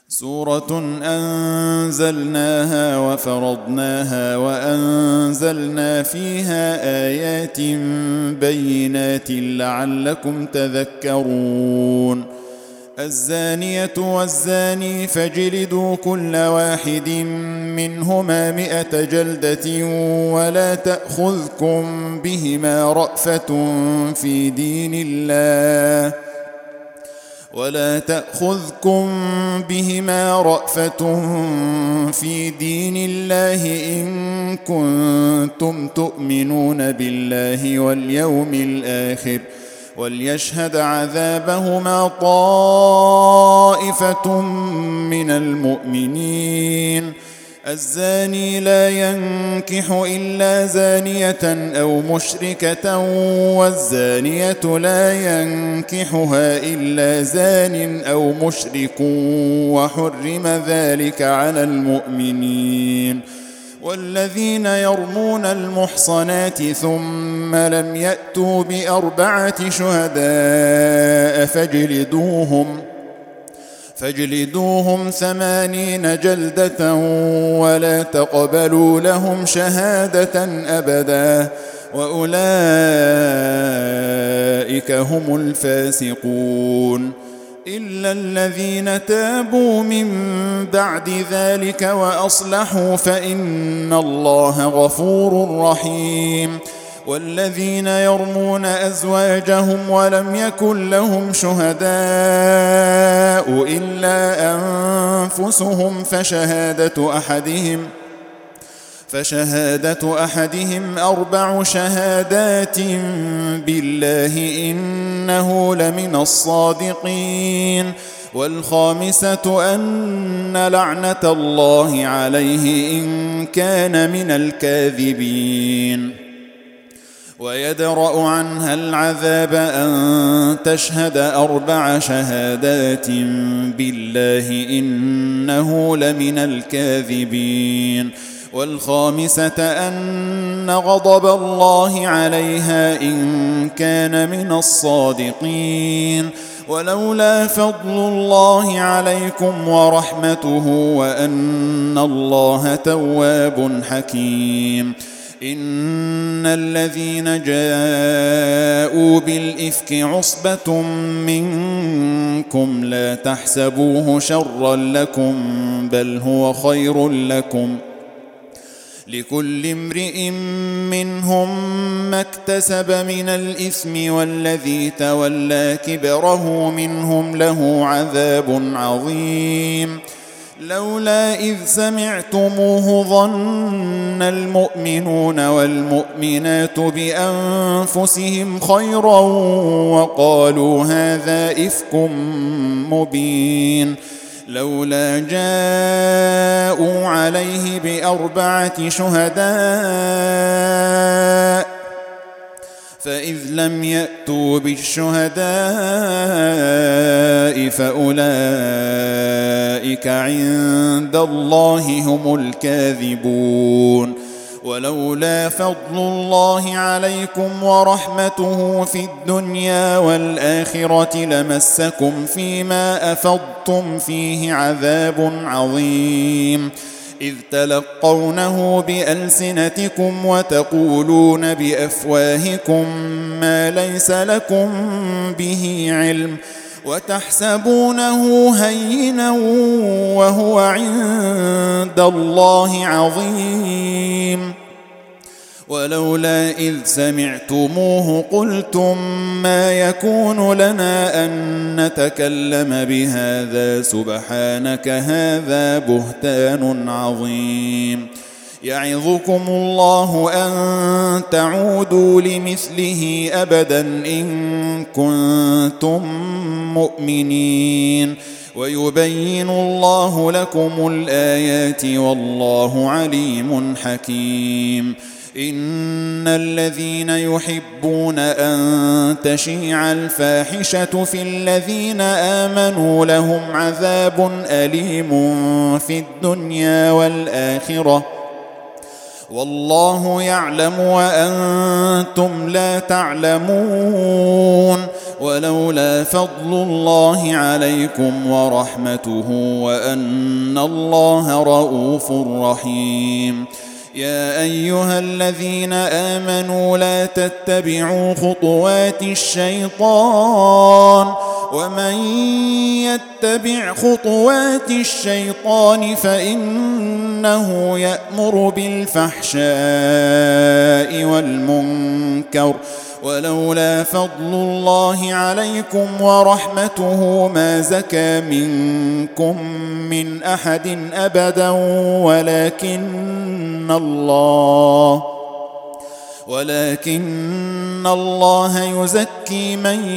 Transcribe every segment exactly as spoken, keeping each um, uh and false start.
سورة أنزلناها وفرضناها وأنزلنا فيها آيات بينات لعلكم تذكرون. الزانية والزاني فاجلدوا كل واحد منهما مئة جلدة ولا تأخذكم بهما رأفة في دين الله ولا تأخذكم بهما رأفة في دين الله إن كنتم تؤمنون بالله واليوم الآخر وليشهد عذابهما طائفة من المؤمنين. الزاني لا ينكح إلا زانية أو مشركة والزانية لا ينكحها إلا زان أو مشرك وحرم ذلك على المؤمنين. والذين يرمون المحصنات ثم لم يأتوا بأربعة شهداء فاجلدوهم فاجلدوهم ثمانين جلدة ولا تقبلوا لهم شهادة أبدا وأولئك هم الفاسقون. إلا الذين تابوا من بعد ذلك وأصلحوا فإن الله غفور رحيم. والذين يرمون أزواجهم ولم يكن لهم شهداء إلا أنفسهم فشهادة أحدهم فشهادة أحدهم أربع شهادات بالله إنه لمن الصادقين. والخامسة أن لعنة الله عليه إن كان من الكاذبين. ويدرأ عنها العذاب أن تشهد أربع شهادات بالله إنه لمن الكاذبين. والخامسة أن غضب الله عليها إن كان من الصادقين. ولولا فضل الله عليكم ورحمته وأن الله تواب حكيم. إن الذين جاءوا بالإفك عصبة منكم لا تحسبوه شرا لكم بل هو خير لكم. لكل امرئ منهم ما اكتسب من الإثم والذي تولى كبره منهم له عذاب عظيم. لولا إذ سمعتموه ظن المؤمنون والمؤمنات بأنفسهم خيرا وقالوا هذا إفك مبين. لولا جاءوا عليه بأربعة شهداء فإذ لم يأتوا بالشهداء فأولئك عند الله هم الكاذبون. ولولا فضل الله عليكم ورحمته في الدنيا والآخرة لمسكم فيما أفضتم فيه عذاب عظيم. إذ تلقونه بألسنتكم وتقولون بأفواهكم ما ليس لكم به علم وتحسبونه هينا وهو عند الله عظيم. ولولا إذ سمعتموه قلتم ما يكون لنا أن نتكلم بهذا سبحانك هذا بهتان عظيم. يعظكم الله أن تعودوا لمثله أبدا إن كنتم مؤمنين. ويبين الله لكم الآيات والله عليم حكيم. إن الذين يحبون أن تشيع الفاحشة في الذين آمنوا لهم عذاب أليم في الدنيا والآخرة والله يعلم وأنتم لا تعلمون. ولولا فضل الله عليكم ورحمته وأن الله رءوف رحيم. يا أيها الذين آمنوا لا تتبعوا خطوات الشيطان ومن يتبع خطوات الشيطان فإنه يأمر بالفحشاء والمنكر ولولا فضل الله عليكم ورحمته ما زكى منكم من أحد أبدا ولكن الله ولكن الله يزكي من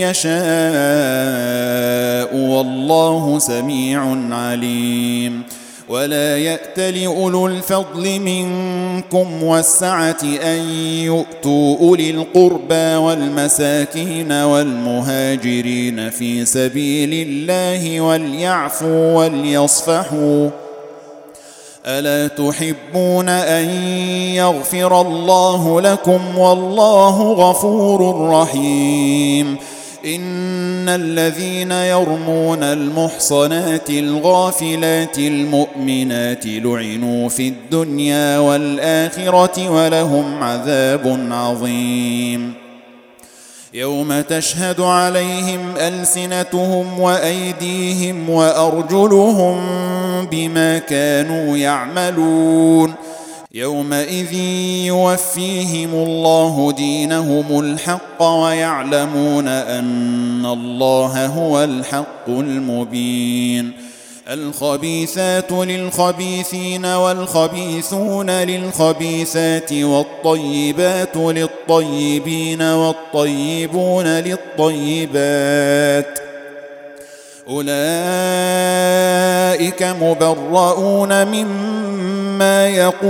يشاء والله سميع عليم. ولا يأتل أولو الفضل منكم والسعة أن يؤتوا أولي القربى والمساكين والمهاجرين في سبيل الله وليعفوا وليصفحوا ألا تحبون أن يغفر الله لكم والله غفور رحيم. إن الذين يرمون المحصنات الغافلات المؤمنات لعنوا في الدنيا والآخرة ولهم عذاب عظيم. يوم تشهد عليهم ألسنتهم وأيديهم وأرجلهم بما كانوا يعملون يومئذ يوفيهم الله دينهم الحق ويعلمون أن الله هو الحق المبين. الخبيثات للخبيثين والخبيثون للخبيثات والطيبات للطيبين والطيبون للطيبات أولئك مبرؤون مما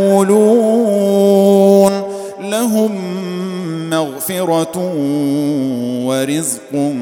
يقولون لهم مغفرة ورزق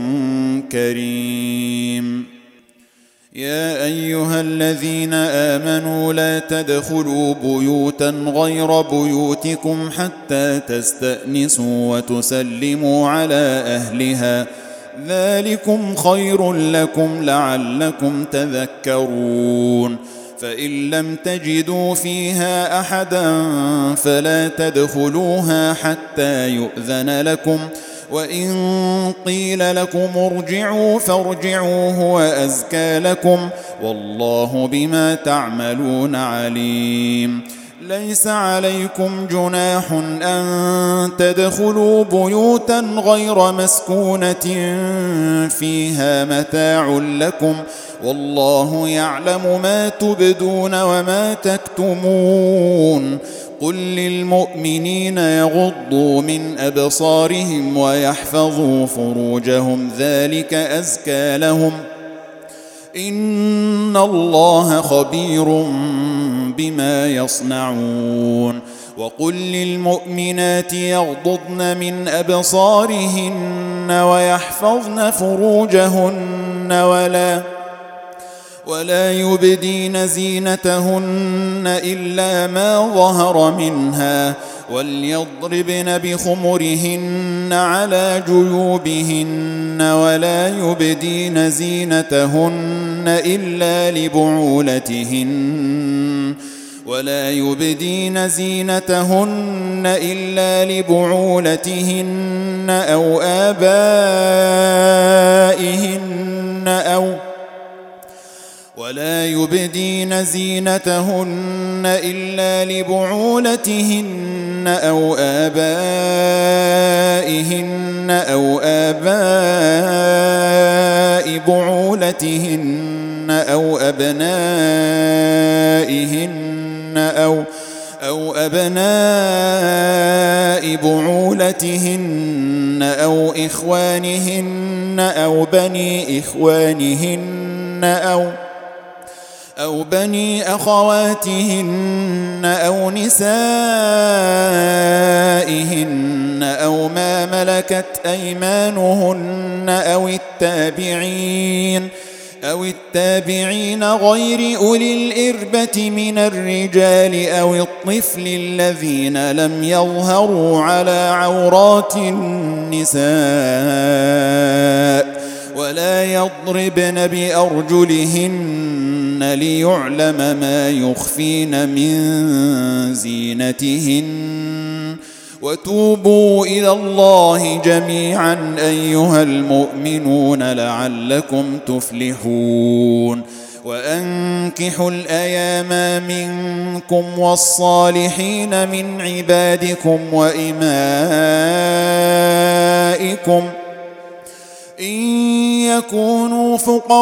كريم. يا أيها الذين آمنوا لا تدخلوا بيوتا غير بيوتكم حتى تستأنسوا وتسلموا على أهلها ذلكم خير لكم لعلكم تذكرون. فإن لم تجدوا فيها أحدا فلا تدخلوها حتى يؤذن لكم وإن قيل لكم ارجعوا فارجعوا هو أزكى لكم والله بما تعملون عليم. ليس عليكم جناح أن تدخلوا بيوتا غير مسكونة فيها متاع لكم والله يعلم ما تبدون وما تكتمون. قل للمؤمنين يغضوا من أبصارهم ويحفظوا فروجهم ذلك أزكى لهم إن الله خبير بما يصنعون. وقل للمؤمنات يغضضن من أبصارهن ويحفظن فروجهن ولا ولا يبدين زينتهن إلا ما ظهر منها وليضربن بخمرهن على جيوبهن ولا يبدين زينتهن إلا لبعولتهن ولا يبدين زينتهن إلا لبعولتهن أو آبائهن أو ولا يبدين زينتهن إلا لبعولتهن أو آبائهن أو آباء بعولتهن أو أبنائهن أو أو أبناء بعولتهن أو إخوانهن أو بني إخوانهن أو أو بني أخواتهن أو نسائهن أو ما ملكت أيمانهن أو التابعين أو التابعين غير أولي الإربة من الرجال أو الطفل الذين لم يظهروا على عورات النساء ولا يضربن بأرجلهن ليعلم ما يخفين من زينتهن وتوبوا إلى الله جميعا أيها المؤمنون لعلكم تفلحون وأنكحوا الأيام منكم والصالحين من عبادكم وإمائكم إن يكونوا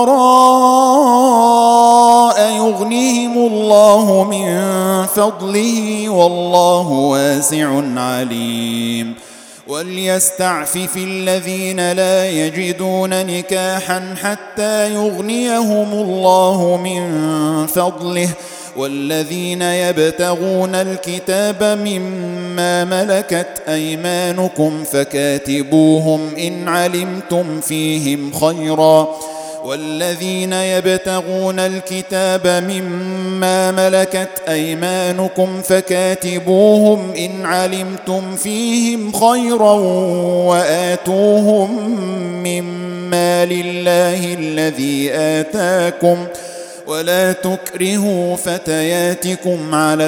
فقراء يغنيهم الله من فضله والله واسع عليم وليستعفف الذين لا يجدون نكاحا حتى يغنيهم الله من فضله والذين يبتغون الكتاب مما ملكت أيمانكم فكاتبوهم إن علمتم فيهم خيرا والذين يبتغون الكتاب مما ملكت أيمانكم فكاتبوهم إن علمتم فيهم خيرا وآتوهم مما لله الذي آتاكم ولا تكرهوا فتياتكم على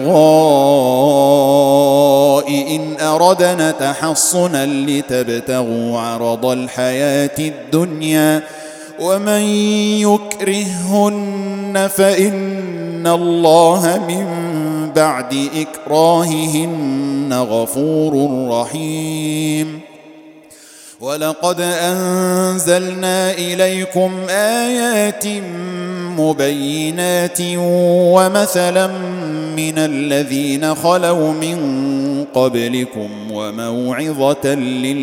البغاء إن أردنا تحصنا لتبتغوا عرض الحياة الدنيا ومن يكرههن فإن الله من بعد إكراههن غفور رحيم ولقد أنزلنا إليكم آيات مبينات ومثلا من الذين خلوا من قبلكم وموعظة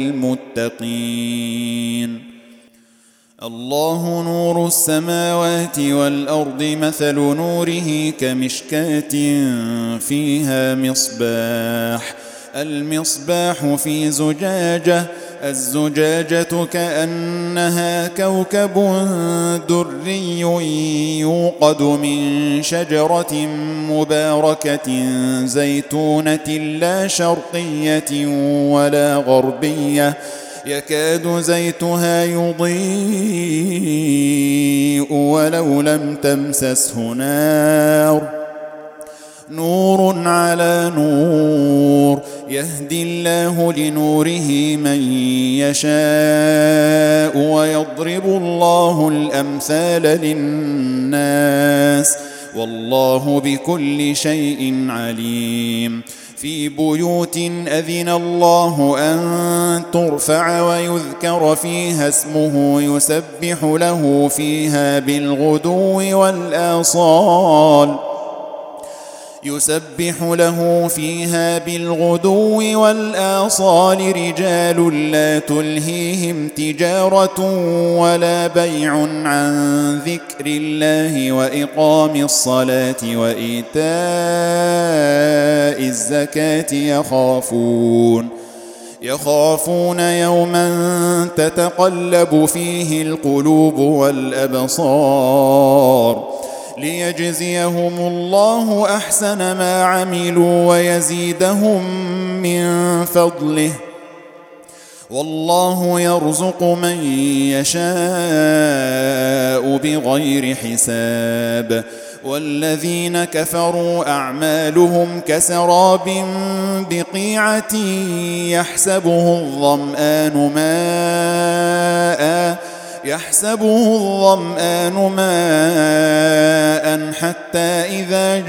للمتقين الله نور السماوات والأرض مثل نوره كمشكاة فيها مصباح المصباح في زجاجة الزجاجة كأنها كوكب دري يوقد من شجرة مباركة زيتونة لا شرقية ولا غربية يكاد زيتها يضيء ولو لم تمسسه نار نور على نور يهدي الله لنوره من يشاء ويضرب الله الأمثال للناس والله بكل شيء عليم في بيوت أذن الله أن ترفع ويذكر فيها اسمه يسبح له فيها بالغدو والآصال يسبح له فيها بالغدو والآصال رجال لا تلهيهم تجارة ولا بيع عن ذكر الله وإقام الصلاة وإيتاء الزكاة يخافون يخافون يوما تتقلب فيه القلوب والأبصار ليجزيهم الله أحسن ما عملوا ويزيدهم من فضله والله يرزق من يشاء بغير حساب والذين كفروا أعمالهم كسراب بقيعة يحسبه الظمآن ماءً يحسبه الظمآن ماء حتى إذا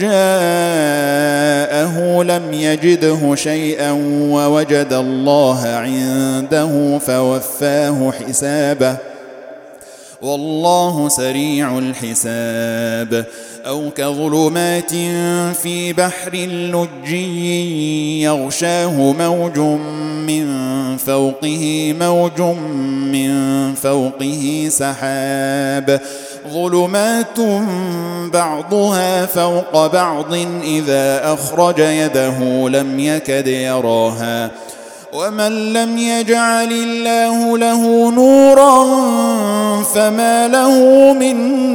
جاءه لم يجده شيئا ووجد الله عنده فوفاه حسابه والله سريع الحساب أو كظلمات في بحر لجي يغشاه موج من فوقه موج من فوقه سحاب ظلمات بعضها فوق بعض إذا أخرج يده لم يكد يراها ومن لم يجعل الله له نورا فما له من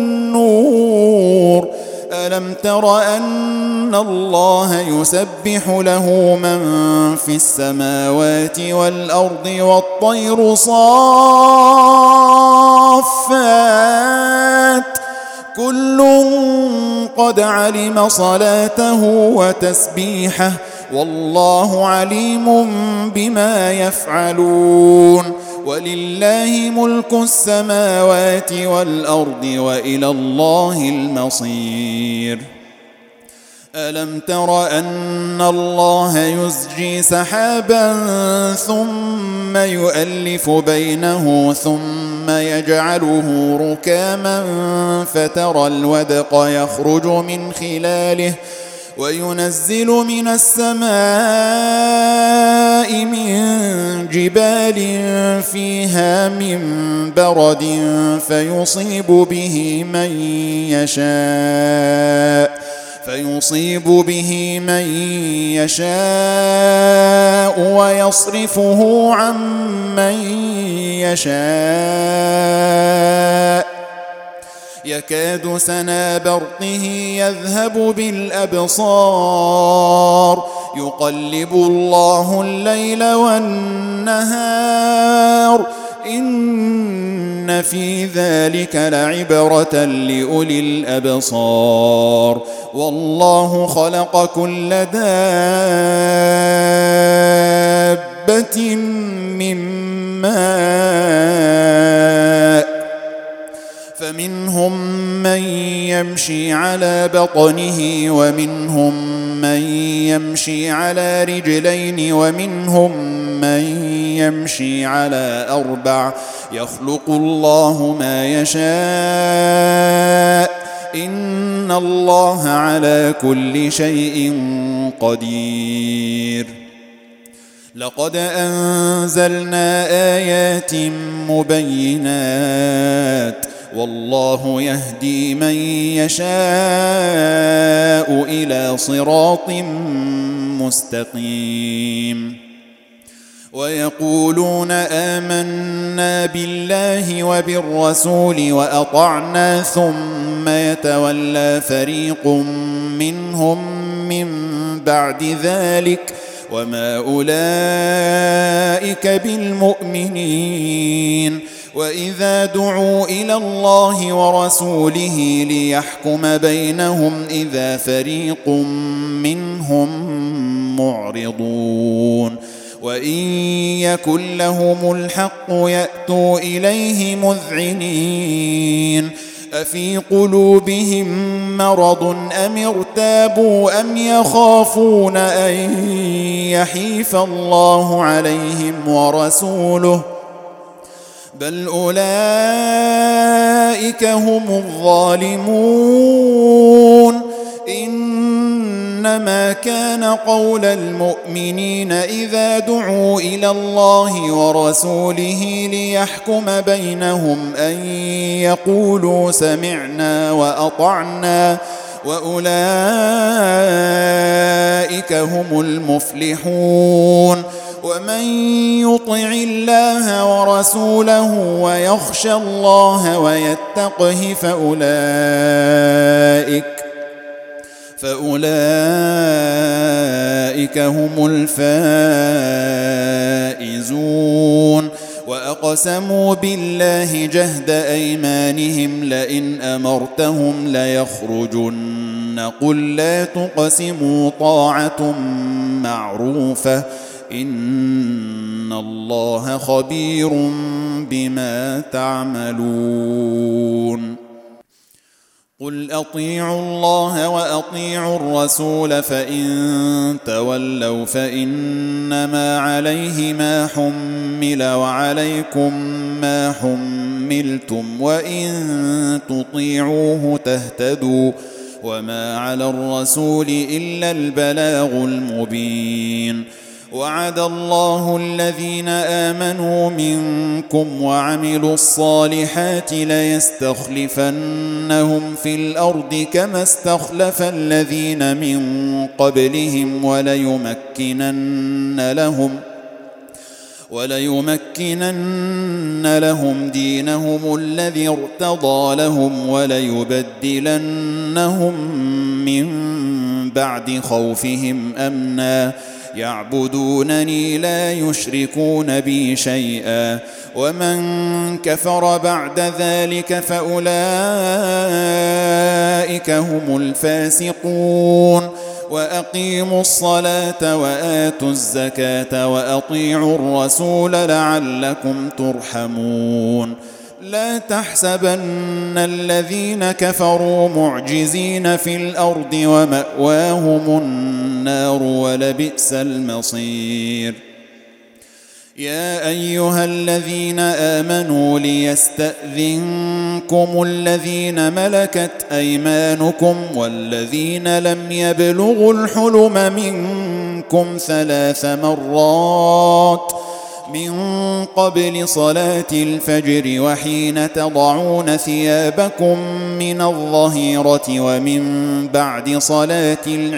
نور. ألم تر أن الله يسبح له من في السماوات والأرض والطير صافات كل قد علم صلاته وتسبيحه والله عليم بما يفعلون. ولله ملك السماوات والأرض وإلى الله المصير. ألم تر أن الله يزجي سحابا ثم يؤلف بينه ثم يجعله ركاما فترى الودق يخرج من خلاله وينزل من السماء من جبال فيها من برد فيصيب به من يشاء فيصيب به من يشاء ويصرفه عن من يشاء يكاد سنا برقه يذهب بالأبصار يقلب الله الليل والنهار إن في ذلك لعبرة لأولي الأبصار. والله خلق كل دابة من ماء فمنهم من يمشي على بطنه ومنهم من يمشي على رجلين ومنهم من يمشي على أربع يخلق الله ما يشاء إن الله على كل شيء قدير. لقد أنزلنا آيات مبينات والله يهدي من يشاء إلى صراط مستقيم. ويقولون آمنا بالله وبالرسول وأطعنا ثم يتولى فريق منهم من بعد ذلك وما أولئك بالمؤمنين. وإذا دعوا إلى الله ورسوله ليحكم بينهم إذا فريق منهم معرضون. وإن يكن لهم الحق يأتوا إليه مذعنين. أفي قلوبهم مرض أم ارتابوا أم يخافون أن يحيف الله عليهم ورسوله بل أولئك هم الظالمون. إنما كان قول المؤمنين إذا دعوا إلى الله ورسوله ليحكم بينهم أن يقولوا سمعنا وأطعنا وأولئك هم المفلحون. ومن يطع الله ورسوله ويخشى الله ويتقه فأولئك فأولئك هم الفائزون. وأقسموا بالله جهد أيمانهم لئن أمرتهم ليخرجن قل لا تقسموا طاعة معروفة إن الله خبير بما تعملون. قل أطيعوا الله وأطيعوا الرسول فإن تولوا فإنما عليه ما حمل وعليكم ما حملتم وإن تطيعوه تهتدوا وما على الرسول إلا البلاغ المبين. وعد الله الذين آمنوا منكم وعملوا الصالحات ليستخلفنهم في الأرض كما استخلف الذين من قبلهم وليمكنن لهم وليمكنن لهم دينهم الذي ارتضى لهم وليبدلنهم من بعد خوفهم أمنا يعبدونني لا يشركون بي شيئا ومن كفر بعد ذلك فأولئك هم الفاسقون وأقيموا الصلاة وآتوا الزكاة وأطيعوا الرسول لعلكم ترحمون لا تحسبن الذين كفروا معجزين في الأرض ومأواهم النار ولبئس المصير يا أيها الذين آمنوا ليستأذنكم الذين ملكت أيمانكم والذين لم يبلغوا الحلم منكم ثلاث مرات من قبل صلاة الفجر وحين تضعون ثيابكم من الظهيرة ومن بعد صلاة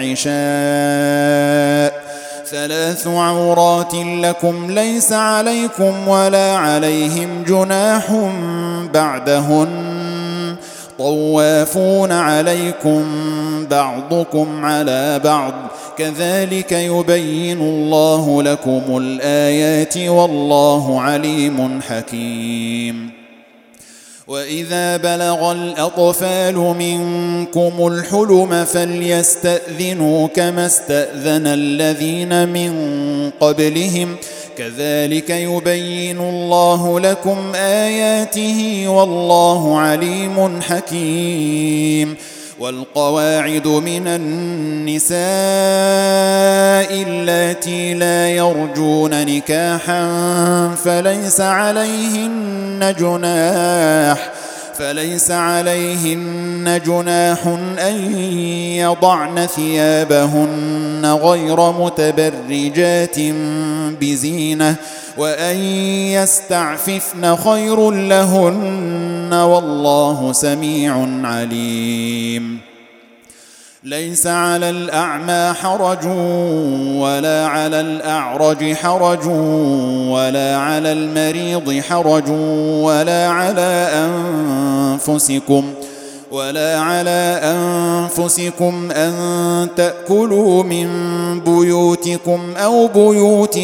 العشاء ثلاث عورات لكم ليس عليكم ولا عليهم جناح بعدهن طوافون عليكم بعضكم على بعض كذلك يبين الله لكم الآيات والله عليم حكيم وإذا بلغ الأطفال منكم الحلم فليستأذنوا كما استأذن الذين من قبلهم كذلك يبين الله لكم آياته والله عليم حكيم والقواعد من النساء اللاتي لا يرجون نكاحا فليس عليهن جناح فليس عليهن جناح أن يضعن ثيابهن غير متبرجات بزينة وأن يستعففن خير لهن والله سميع عليم ليس على الأعمى حرج ولا على الأعرج حرج ولا على المريض حرج ولا على أنفسكم ولا على أنفسكم أن تأكلوا من بيوتكم أو بيوت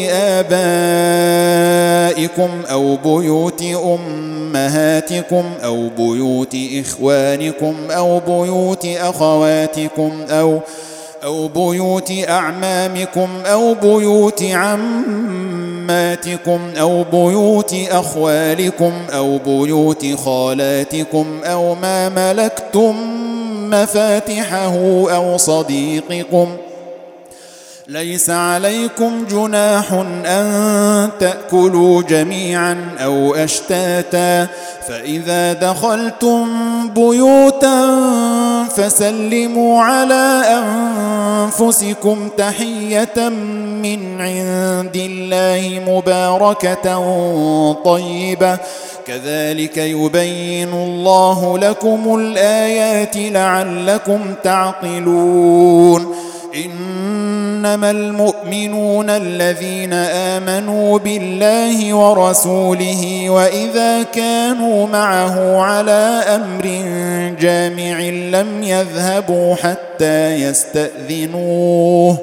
آبائكم أو بيوت أمهاتكم أو بيوت إخوانكم أو بيوت أخواتكم أو أو بيوت أعمامكم أو بيوت عماتكم أو بيوت أخوالكم أو بيوت خالاتكم أو ما ملكتم مفاتحه أو صديقكم ليس عليكم جناح أن تأكلوا جميعا أو أشتاتا فإذا دخلتم بيوتا فسلموا على أنفسكم تحية من عند الله مباركة طيبة كذلك يبين الله لكم الآيات لعلكم تعقلون إنما المؤمنون الذين آمنوا بالله ورسوله وإذا كانوا معه على أمر جامع لم يذهبوا حتى يستأذنوه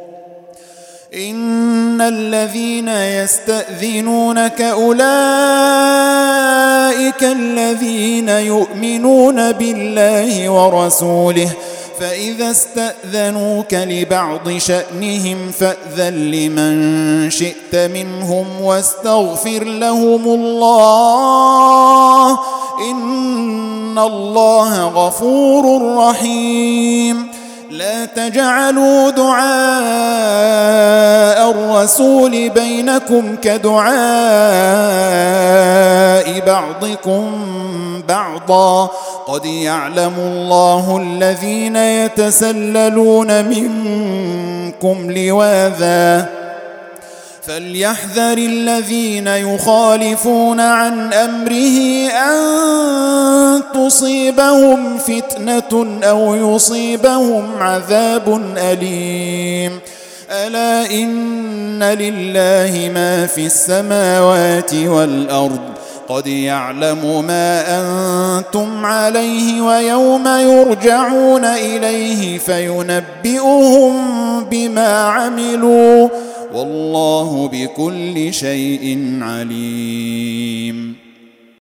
إن الذين يستأذنونك أولئك الذين يؤمنون بالله ورسوله فإذا استأذنوك لبعض شأنهم فأذن لمن شئت منهم واستغفر لهم الله إن الله غفور رحيم لا تجعلوا دعاء الرسول بينكم كدعاء بعضكم بعضا قد يعلم الله الذين يتسللون منكم لواذا فليحذر الذين يخالفون عن أمره أن تصيبهم فتنة أو يصيبهم عذاب أليم ألا إن لله ما في السماوات والأرض قد يعلم ما أنتم عليه ويوم يرجعون إليه فينبئهم بما عملوا والله بكل شيء عليم.